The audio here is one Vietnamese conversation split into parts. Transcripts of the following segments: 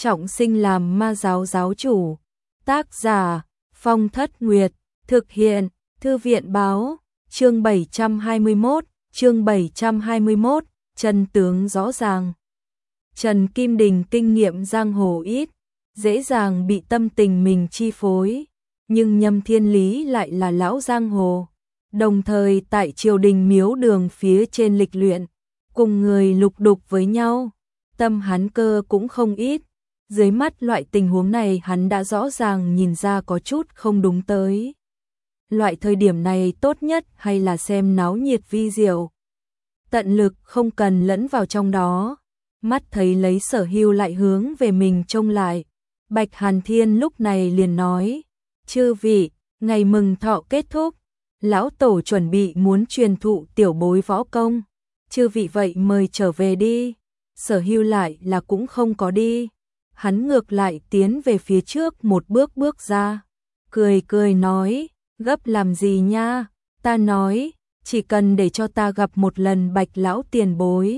trọng sinh làm ma giáo giáo chủ. Tác giả Phong Thất Nguyệt. Thực hiện Thư viện báo. Chương 721. Chân tướng rõ ràng. Trần Kim Đình kinh nghiệm giang hồ ít, dễ dàng bị tâm tình mình chi phối, nhưng Nhâm Thiên Lý lại là lão giang hồ, đồng thời tại triều đình miếu đường phía trên lịch luyện, cùng người lục đục với nhau, tâm hắn cơ cũng không ít. Dưới mắt loại tình huống này hắn đã rõ ràng nhìn ra có chút không đúng tới. Loại thời điểm này tốt nhất hay là xem náo nhiệt vi diệu. Tận lực không cần lẫn vào trong đó. Mắt thấy lấy Sở Hưu lại hướng về mình trông lại. Bạch Hàn Thiên lúc này liền nói, chư vị, ngày mừng thọ kết thúc, lão tổ chuẩn bị muốn truyền thụ tiểu bối võ công. Chư vị vậy mời trở về đi. Sở Hưu lại là cũng không có đi. Hắn ngược lại tiến về phía trước một bước ra. Cười nói, gấp làm gì nha, ta nói, chỉ cần để cho ta gặp một lần Bạch lão tiền bối,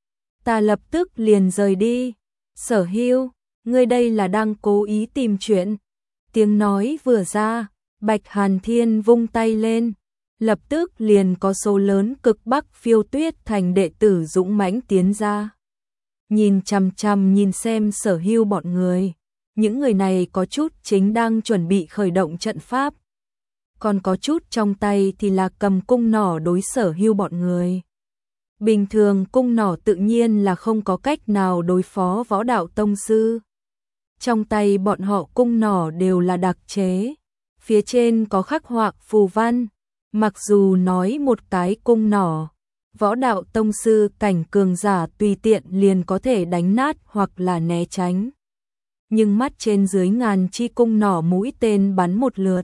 ta lập tức liền rời đi. Sở Hưu, ngươi đây là đang cố ý tìm chuyện. Tiếng nói vừa ra, Bạch Hàn Thiên vung tay lên, lập tức liền có số lớn Cực Bắc Phiêu Tuyết thành đệ tử dũng mãnh tiến ra. Nhìn chằm chằm nhìn xem Sở Hưu bọn người, những người này có chút chính đang chuẩn bị khởi động trận pháp, còn có chút trong tay thì là cầm cung nỏ đối Sở Hưu bọn người. Bình thường cung nỏ tự nhiên là không có cách nào đối phó võ đạo tông sư. Trong tay bọn họ cung nỏ đều là đặc chế, phía trên có khắc họa phù văn, mặc dù nói một cái cung nỏ, võ đạo tông sư cảnh cường giả tùy tiện liền có thể đánh nát hoặc là né tránh. Nhưng mắt trên dưới ngàn chi cung nỏ mũi tên bắn một lượt,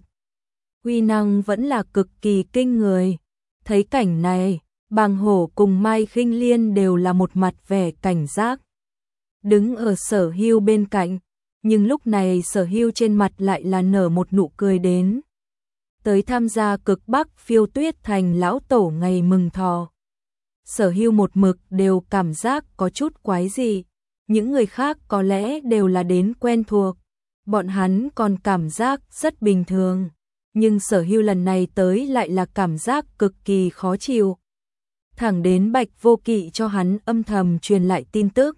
uy năng vẫn là cực kỳ kinh người. Thấy cảnh này, Bàng Hổ cùng Mai Khinh Liên đều là một mặt vẻ cảnh giác, đứng ở Sở Hưu bên cạnh, nhưng lúc này Sở Hưu trên mặt lại là nở một nụ cười đến. Tới tham gia Cực Bắc Phiêu Tuyết thành lão tổ ngày mừng thọ. Sở Hưu một mực đều cảm giác có chút quái dị, những người khác có lẽ đều là đến quen thuộc, bọn hắn còn cảm giác rất bình thường, nhưng Sở Hưu lần này tới lại là cảm giác cực kỳ khó chịu. Thẳng đến Bạch Vô Kỵ cho hắn âm thầm truyền lại tin tức,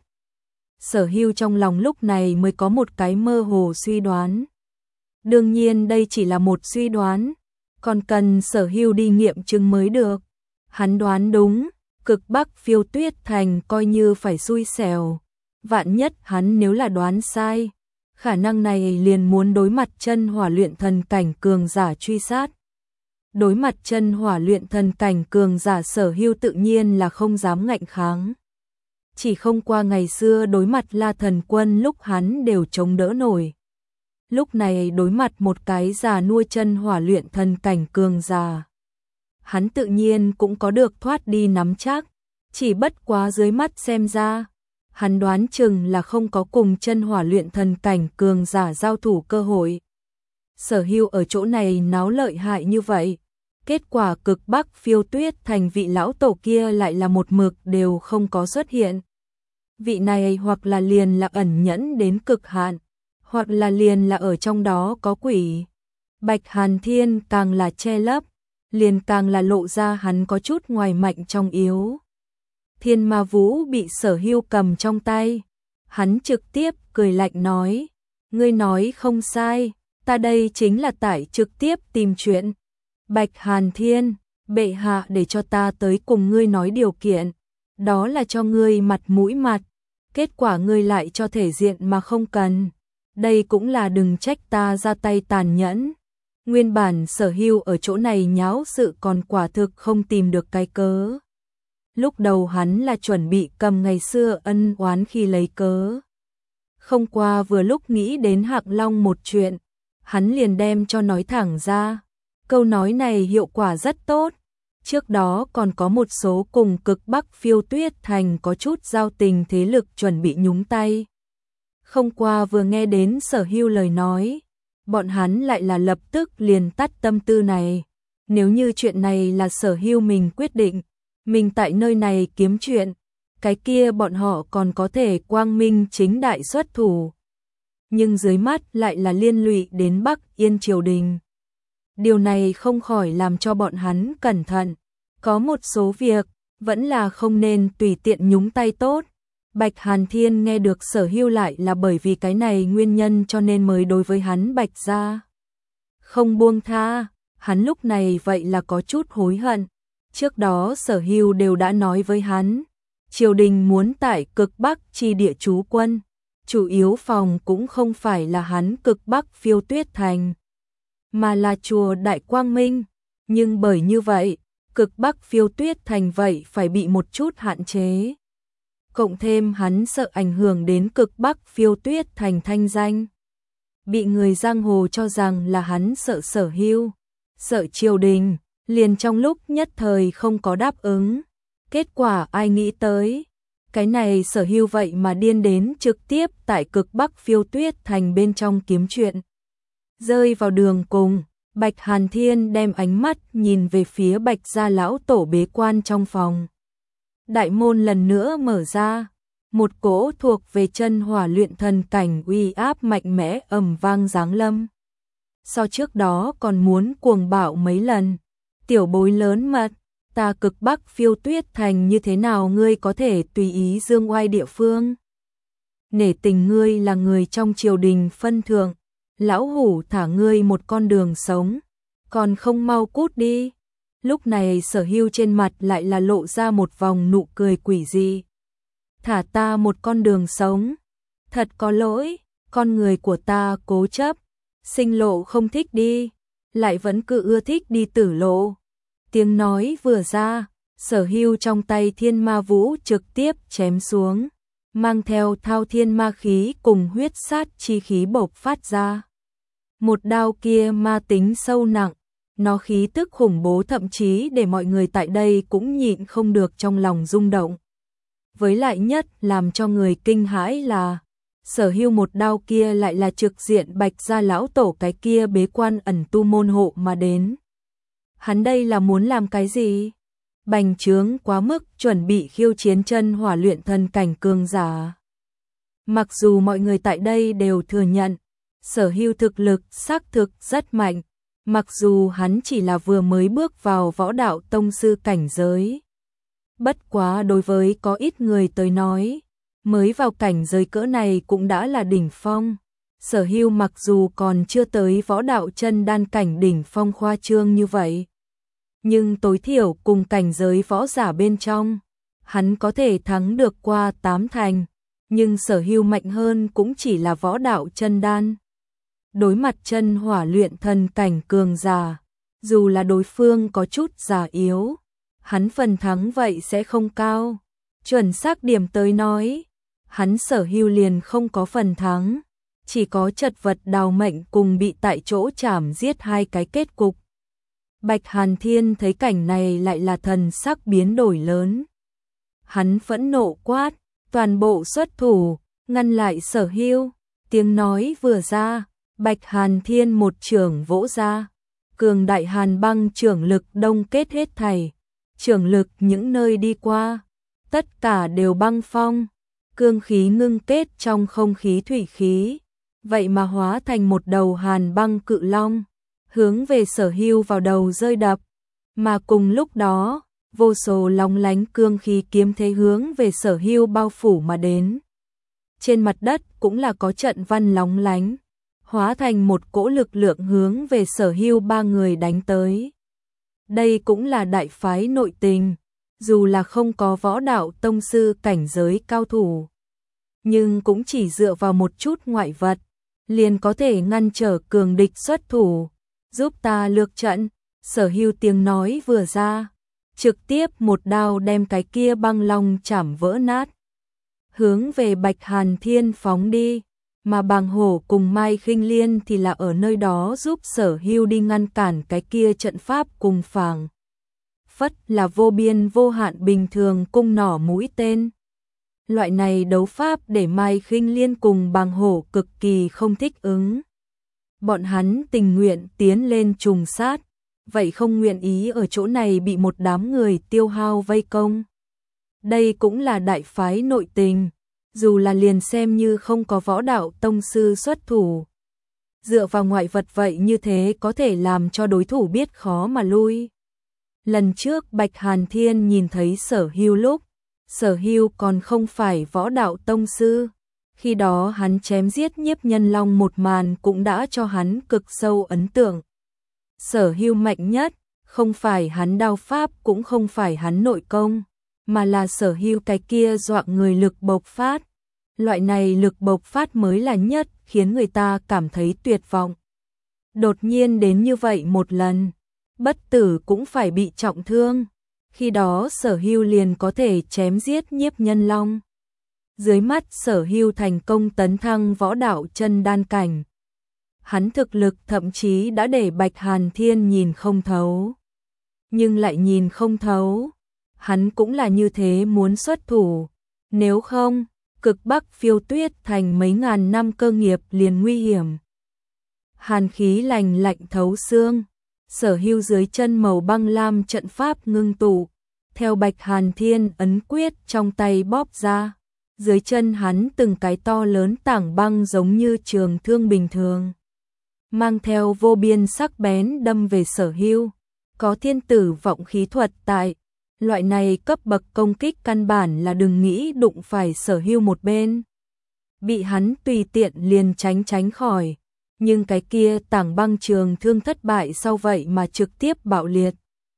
Sở Hưu trong lòng lúc này mới có một cái mơ hồ suy đoán. Đương nhiên đây chỉ là một suy đoán, còn cần Sở Hưu đi nghiệm chứng mới được. Hắn đoán đúng, Cực Bắc Phiêu Tuyết thành coi như phải xui xẻo. Vạn nhất hắn nếu là đoán sai, khả năng này liền muốn đối mặt chân hỏa luyện thần cảnh cường giả truy sát. Đối mặt chân hỏa luyện thần cảnh cường giả Sở Hưu tự nhiên là không dám ngạnh kháng. Chỉ không qua ngày xưa đối mặt La Thần Quân lúc hắn đều chống đỡ nổi. Lúc này đối mặt một cái già nuôi chân hỏa luyện thần cảnh cường giả, hắn tự nhiên cũng có được thoát đi nắm chắc, chỉ bất quá dưới mắt xem ra, hắn đoán chừng là không có cùng chân hỏa luyện thần cảnh cường giả giao thủ cơ hội. Sở Hưu ở chỗ này náo lợi hại như vậy, kết quả Cực Bắc Phiêu Tuyết thành vị lão tổ kia lại là một mực đều không có xuất hiện. Vị này hoặc là liền là ẩn nhẫn đến cực hạn, hoặc là liền là ở trong đó có quỷ. Bạch Hàn Thiên càng là che lấp, liền càng là lộ ra hắn có chút ngoài mạnh trong yếu. Thiên Ma Vũ bị Sở Hưu cầm trong tay, hắn trực tiếp cười lạnh nói, ngươi nói không sai, ta đây chính là tại trực tiếp tìm chuyện. Bạch Hàn Thiên, bệ hạ để cho ta tới cùng ngươi nói điều kiện, đó là cho ngươi mặt mũi mặt, kết quả ngươi lại cho thể diện mà không cần. Đây cũng là đừng trách ta ra tay tàn nhẫn. Nguyên bản Sở Hưu ở chỗ này nháo sự còn quả thực không tìm được cái cớ. Lúc đầu hắn là chuẩn bị cầm ngày xưa ân oán khi lấy cớ. Không qua vừa lúc nghĩ đến Hạc Long một chuyện, hắn liền đem cho nói thẳng ra. Câu nói này hiệu quả rất tốt. Trước đó còn có một số cùng Cực Bắc Phiêu Tuyết thành có chút giao tình thế lực chuẩn bị nhúng tay. Không qua vừa nghe đến Sở Hưu lời nói, bọn hắn lại là lập tức liền tắt tâm tư này. Nếu như chuyện này là Sở Hưu mình quyết định, mình tại nơi này kiếm chuyện, cái kia bọn họ còn có thể quang minh chính đại xuất thủ, nhưng dưới mắt lại là liên lụy đến Bắc Yên triều đình. Điều này không khỏi làm cho bọn hắn cẩn thận, có một số việc vẫn là không nên tùy tiện nhúng tay tốt. Bạch Hàn Thiên nghe được Sở Hưu lại là bởi vì cái này nguyên nhân cho nên mới đối với hắn Bạch gia không buông tha, hắn lúc này vậy là có chút hối hận. Trước đó Sở Hưu đều đã nói với hắn, triều đình muốn tại cực Bắc chi địa trú quân, chủ yếu phòng cũng không phải là hắn cực Bắc Phiêu Tuyết Thành, mà là chùa Đại Quang Minh, nhưng bởi như vậy, cực Bắc Phiêu Tuyết Thành vậy phải bị một chút hạn chế. Cộng thêm hắn sợ ảnh hưởng đến cực Bắc Phiêu Tuyết Thành thanh danh, bị người giang hồ cho rằng là hắn sợ Sở Hưu, sợ triều đình, liền trong lúc nhất thời không có đáp ứng. Kết quả ai nghĩ tới, cái này Sở Hưu vậy mà điên đến trực tiếp tại cực Bắc Phiêu Tuyết Thành bên trong kiếm chuyện. Rơi vào đường cùng, Bạch Hàn Thiên đem ánh mắt nhìn về phía Bạch gia lão tổ bế quan trong phòng. Đại môn lần nữa mở ra, một cỗ thuộc về chân hỏa luyện thần cảnh uy áp mạnh mẽ ầm vang giáng lâm. So trước đó còn muốn cuồng bạo mấy lần, tiểu bối lớn mật, ta cực Bắc Phiêu Tuyết Thành như thế nào ngươi có thể tùy ý dương oai địa phương? Nể tình ngươi là người trong triều đình phân thượng, lão hủ thả ngươi một con đường sống, còn không mau cút đi. Lúc này Sở Hưu trên mặt lại là lộ ra một vòng nụ cười quỷ dị. Thả ta một con đường sống, thật có lỗi, con người của ta cố chấp, sinh lộ không thích đi, lại vẫn cứ ưa thích đi tử lộ. Tiếng nói vừa ra, Sở Hưu trong tay thiên ma vũ trực tiếp chém xuống, mang theo thao thiên ma khí cùng huyết sát chi khí bộc phát ra. Một đao kia ma tính sâu nặng, nó khí tức khủng bố thậm chí để mọi người tại đây cũng nhịn không được trong lòng rung động. Với lại nhất làm cho người kinh hãi là, Sở Hưu một đao kia lại là trực diện Bạch gia lão tổ cái kia bế quan ẩn tu môn hộ mà đến. Hắn đây là muốn làm cái gì? Bành trướng quá mức, chuẩn bị khiêu chiến chân hỏa luyện thần cảnh cường giả. Mặc dù mọi người tại đây đều thừa nhận, Sở Hưu thực lực xác thực rất mạnh, mặc dù hắn chỉ là vừa mới bước vào võ đạo tông sư cảnh giới. Bất quá đối với có ít người tới nói, mới vào cảnh giới cỡ này cũng đã là đỉnh phong. Sở Hưu mặc dù còn chưa tới võ đạo chân đan cảnh đỉnh phong khoa trương như vậy, nhưng tối thiểu cùng cảnh giới võ giả bên trong, hắn có thể thắng được qua 8 thành, nhưng Sở Hưu mạnh hơn cũng chỉ là võ đạo chân đan. Đối mặt chân hỏa luyện thần cảnh cường giả, dù là đối phương có chút già yếu, hắn phần thắng vậy sẽ không cao. Chuẩn xác điểm tới nói, hắn Sở Hưu liền không có phần thắng, chỉ có chật vật đào mệnh cùng bị tại chỗ chảm giết hai cái kết cục. Bạch Hàn Thiên thấy cảnh này lại là thần sắc biến đổi lớn. Hắn phẫn nộ quát, toàn bộ xuất thủ, ngăn lại Sở Hưu. Tiếng nói vừa ra, Bạch Hàn Thiên một chưởng vỗ ra, cường đại hàn băng chưởng lực đông kết hết thảy, chưởng lực những nơi đi qua, tất cả đều băng phong, cương khí ngưng kết trong không khí thủy khí, vậy mà hóa thành một đầu hàn băng cự long, hướng về Sở Hưu vào đầu rơi đập, mà cùng lúc đó, vô số lóng lánh cương khí kiếm thế hướng về Sở Hưu bao phủ mà đến. Trên mặt đất cũng là có trận văn lóng lánh, hóa thành một cỗ lực lượng hướng về Sở Hưu ba người đánh tới. Đây cũng là đại phái nội tình, dù là không có võ đạo tông sư cảnh giới cao thủ, nhưng cũng chỉ dựa vào một chút ngoại vật, liền có thể ngăn trở cường địch xuất thủ, giúp ta lược trận. Sở Hưu tiếng nói vừa ra, trực tiếp một đao đem cái kia băng long chảm vỡ nát, hướng về Bạch Hàn Thiên phóng đi. Mà Bàng Hổ cùng Mai Khinh Liên thì là ở nơi đó giúp Sở Hưu đi ngăn cản cái kia trận pháp cùng phảng phất là vô biên vô hạn bình thường cung nỏ mũi tên. Loại này đấu pháp để Mai Khinh Liên cùng Bàng Hổ cực kỳ không thích ứng. Bọn hắn tình nguyện tiến lên trùng sát, vậy không nguyện ý ở chỗ này bị một đám người tiêu hao vây công. Đây cũng là đại phái nội tình. dù là liền xem như không có võ đạo tông sư xuất thủ. Dựa vào ngoại vật vậy như thế có thể làm cho đối thủ biết khó mà lui. Lần trước Bạch Hàn Thiên nhìn thấy Sở Hưu lúc, Sở Hưu còn không phải võ đạo tông sư. Khi đó hắn chém giết Nhiếp Nhân Long một màn cũng đã cho hắn cực sâu ấn tượng. Sở Hưu mạnh nhất, không phải hắn đao pháp cũng không phải hắn nội công, mà là Sở Hưu cái kia dọa người lực bộc phát. Loại này lực bộc phát mới là nhất, khiến người ta cảm thấy tuyệt vọng. Đột nhiên đến như vậy một lần, bất tử cũng phải bị trọng thương. Khi đó Sở Hưu liền có thể chém giết Nhiếp Nhân Long. Dưới mắt Sở Hưu thành công tấn thăng võ đạo chân đan cảnh. Hắn thực lực thậm chí đã để Bạch Hàn Thiên nhìn không thấu. Nhưng lại nhìn không thấu, hắn cũng là như thế muốn xuất thủ. Nếu không, cực Bắc Phiêu Tuyết thành mấy ngàn năm cơ nghiệp liền nguy hiểm. Hàn khí lạnh lạnh thấu xương, Sở Hưu dưới chân màu băng lam trận pháp ngưng tụ, theo Bạch Hàn Thiên ấn quyết trong tay bóp ra, dưới chân hắn từng cái to lớn tảng băng giống như trường thương bình thường, mang theo vô biên sắc bén đâm về Sở Hưu. Có thiên tử vọng khí thuật tại, loại này cấp bậc công kích căn bản là đừng nghĩ đụng phải Sở Hưu một bên. Bị hắn tùy tiện liền tránh khỏi, nhưng cái kia tảng băng trường thương thất bại sau vậy mà trực tiếp bạo liệt.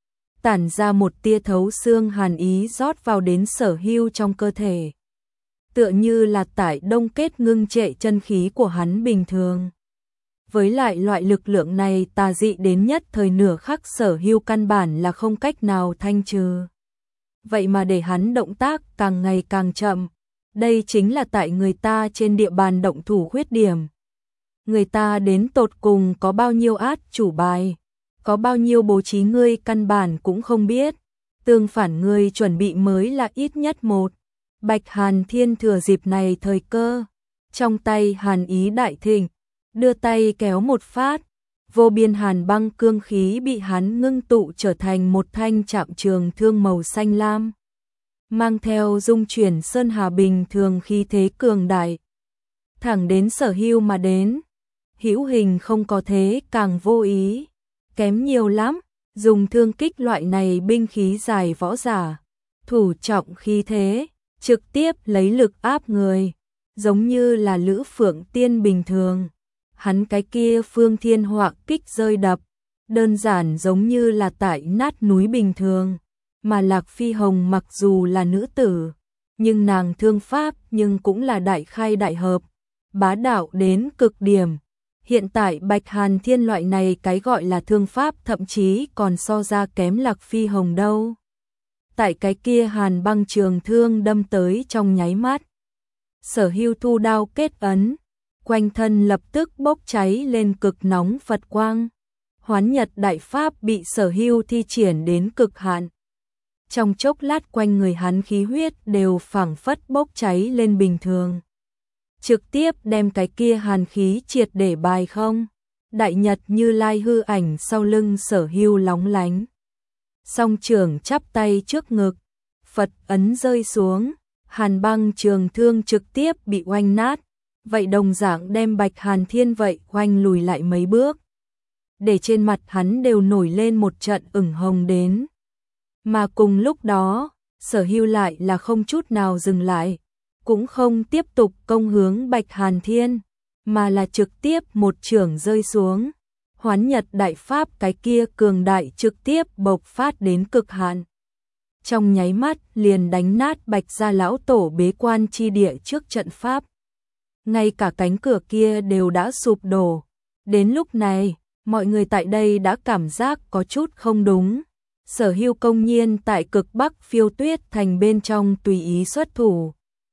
Tản ra một tia thấu xương hàn ý rót vào đến Sở Hưu trong cơ thể. Tựa như là tải đông kết ngưng trệ chân khí của hắn bình thường. Với lại loại lực lượng này tà dị đến nhất thời nửa khắc Sở Hưu căn bản là không cách nào thanh trừ. Vậy mà để hắn động tác càng ngày càng chậm. Đây chính là tại người ta trên địa bàn động thủ khuyết điểm. Người ta đến tột cùng có bao nhiêu át chủ bài, có bao nhiêu bố trí ngươi căn bản cũng không biết. Tương phản ngươi chuẩn bị mới là ít nhất một. Bạch Hàn Thiên thừa dịp này thời cơ, trong tay hàn ý đại thịnh, đưa tay kéo một phát, vô biên hàn băng cương khí bị hắn ngưng tụ trở thành một thanh trạm trường thương màu xanh lam, mang theo dung chuyển sơn hà bình thường khí thế cường đại, thẳng đến Sở Hưu mà đến. Hữu hình không có thế càng vô ý, kém nhiều lắm. Dùng thương kích loại này binh khí dài võ giả, thủ trọng khí thế, trực tiếp lấy lực áp người, giống như là Lữ Phượng Tiên bình thường. Hắn cái kia phương thiên họa kích rơi đập, đơn giản giống như là tại nát núi bình thường. Mà Lạc Phi Hồng mặc dù là nữ tử, nhưng nàng thương pháp nhưng cũng là đại khai đại hợp, bá đạo đến cực điểm. Hiện tại Bạch Hàn Thiên loại này cái gọi là thương pháp thậm chí còn so ra kém Lạc Phi Hồng đâu. Tại cái kia hàn băng trường thương đâm tới trong nháy mắt, Sở Hưu thu đao kết ấn, quanh thân lập tức bốc cháy lên cực nóng Phật quang. Hoán Nhật đại pháp bị Sở Hưu thi triển đến cực hạn. Trong chốc lát quanh người hắn khí huyết đều phảng phất bốc cháy lên bình thường, trực tiếp đem cái kia hàn khí triệt để bài không. Đại Nhật Như Lai hư ảnh sau lưng Sở Hưu lóng lánh, song trưởng chắp tay trước ngực, Phật ấn rơi xuống, hàn băng trường thương trực tiếp bị oanh nát, vậy đồng dạng đem Bạch Hàn Thiên vậy oanh lùi lại mấy bước, để trên mặt hắn đều nổi lên một trận ửng hồng đến. Mà cùng lúc đó, Sở Hưu lại là không chút nào dừng lại, cũng không tiếp tục công hướng Bạch Hàn Thiên, mà là trực tiếp một chưởng rơi xuống. Hoán Nhật đại pháp cái kia cường đại trực tiếp bộc phát đến cực hạn. Trong nháy mắt liền đánh nát Bạch gia lão tổ bế quan chi địa trước trận pháp. Ngay cả cánh cửa kia đều đã sụp đổ. Đến lúc này, mọi người tại đây đã cảm giác có chút không đúng. Sở Hưu công nhiên tại cực Bắc Phiêu Tuyết thành bên trong tùy ý xuất thủ.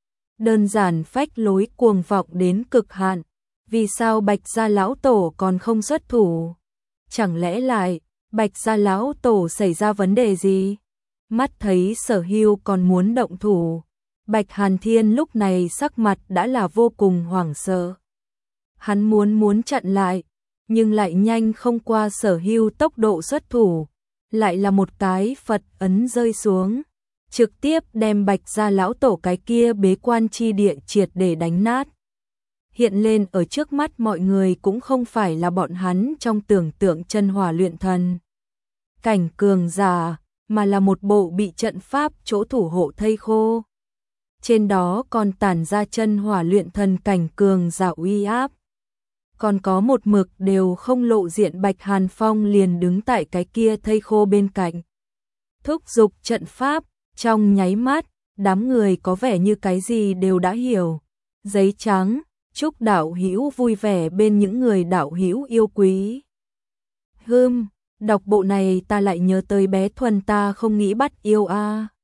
Đơn giản phách lối cuồng vọng đến cực hạn. Vì sao Bạch gia lão tổ còn không xuất thủ? Chẳng lẽ lại Bạch gia lão tổ xảy ra vấn đề gì? Mắt thấy Sở Hưu còn muốn động thủ, Bạch Hàn Thiên lúc này sắc mặt đã là vô cùng hoảng sợ. Hắn muốn chặn lại, nhưng lại nhanh không qua Sở Hưu tốc độ xuất thủ, lại là một cái Phật ấn rơi xuống. trực tiếp đem Bạch gia lão tổ cái kia bế quan chi địa triệt để đánh nát. Hiện lên ở trước mắt mọi người cũng không phải là bọn hắn trong tưởng tượng chân hỏa luyện thần cảnh cường giả, mà là một bộ bị trận pháp chỗ thủ hộ thây khô. Trên đó còn tản ra chân hỏa luyện thần cảnh cường giả uy áp. Còn có một mực đều không lộ diện Bạch Hàn Phong liền đứng tại cái kia thây khô bên cạnh. Thúc giục trận pháp, trong nháy mắt, đám người có vẻ như cái gì đều đã hiểu. Giấy trắng, chúc đạo hữu vui vẻ bên những người đạo hữu yêu quý. Đọc bộ này ta lại nhớ tới bé Thuần ta không nghĩ bắt yêu a.